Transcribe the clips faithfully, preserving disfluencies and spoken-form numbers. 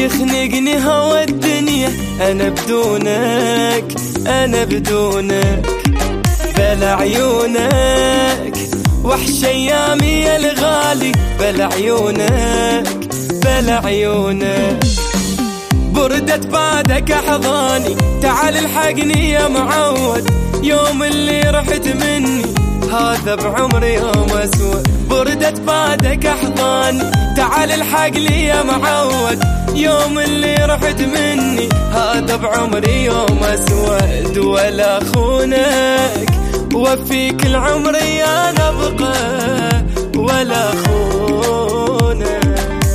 يخنقني هوى الدنيا، أنا بدونك أنا بدونك بلا عيونك، وحش أيامي يا الغالي بلا عيونك بلا عيونك. بردة بعدك أحضاني، تعال الحقني يا معود، يوم اللي رحت مني هذا بعمري يوم أسود. بردة بعدك أحضاني، تعال الحق لي يا معود، يوم اللي رحت مني هذا بعمري يوم أسود. ولا خونك وفيك العمر يا نبقى ولا خونك.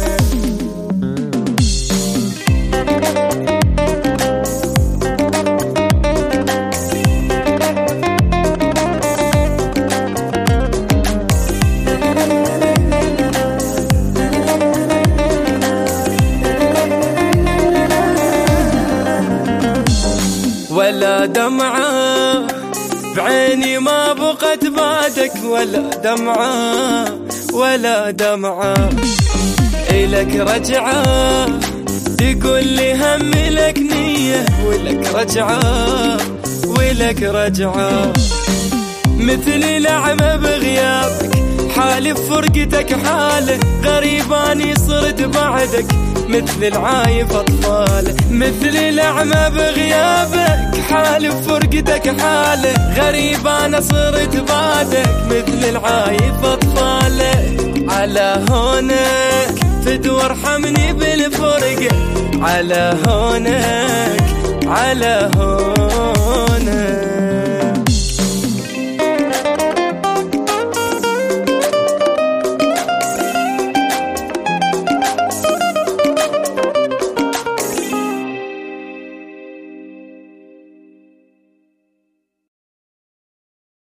ولا دمعة بعيني ما بقت بعدك، ولا دمعة ولا دمعة إلك رجعة، تقول لي هم لك نية ولك رجعة ولك رجعة. مثلي لعمة بغيابك، حالي فرقتك حاله، غريباني صرت بعدك مثل العايف أطفاله. مثل لعمة بغيابك، حالي فرقتك حاله، غريب أنا صرت بعدك مثل العايف أطفاله. على هونك فد وارحمني بالفرقة، على هونك على هونك.